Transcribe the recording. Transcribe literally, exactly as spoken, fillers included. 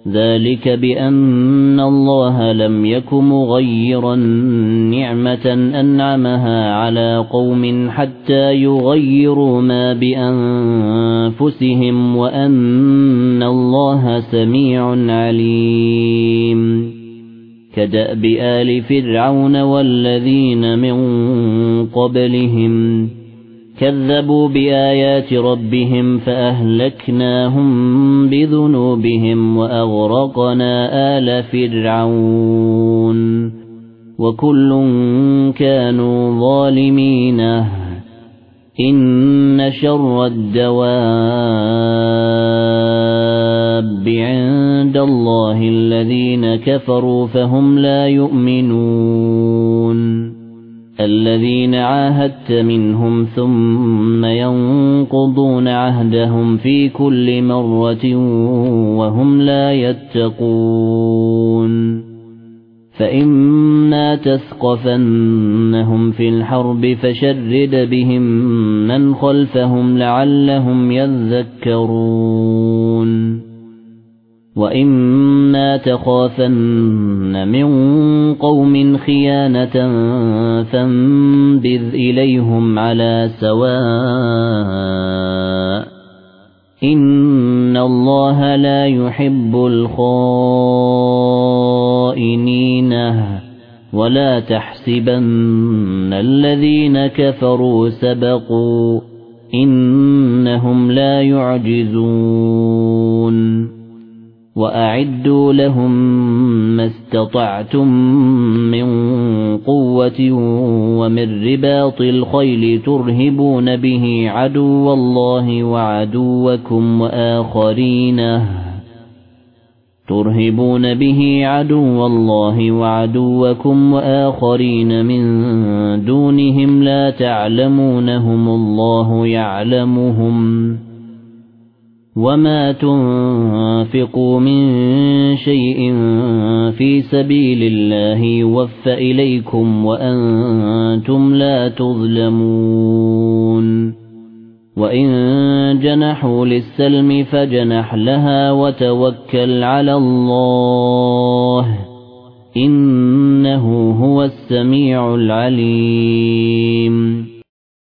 ذلك بأن الله لم يك مغيرا نعمة أنعمها على قوم حتى يغيروا ما بأنفسهم وأن الله سميع عليم كدأب آل فرعون والذين من قبلهم كذبوا بآيات ربهم فأهلكناهم بذنوبهم وأغرقنا آل فرعون وكل كانوا ظالمين إن شر الدواب عند الله الذين كفروا فهم لا يؤمنون الذين عاهدت منهم ثم ينقضون عهدهم في كل مرة وهم لا يتقون فإما تثقفنهم في الحرب فشرد بهم من خلفهم لعلهم يذكرون وإما تخافن من قوم خيانة فانبذ إليهم على سواء إن الله لا يحب الخائنين ولا تحسبن الذين كفروا سبقوا إنهم لا يعجزون وأعدوا لهم ما استطعتم من قوة ومن رباط الخيل ترهبون به عدو الله وعدوكم وآخرين ترهبون به عدو الله وعدوكم وآخرين من دونهم لا تعلمونهم الله يعلمهم وما تنفقوا من شيء في سبيل الله يوفى إليكم وأنتم لا تظلمون وإن جنحوا للسلم فجنح لها وتوكل على الله إنه هو السميع العليم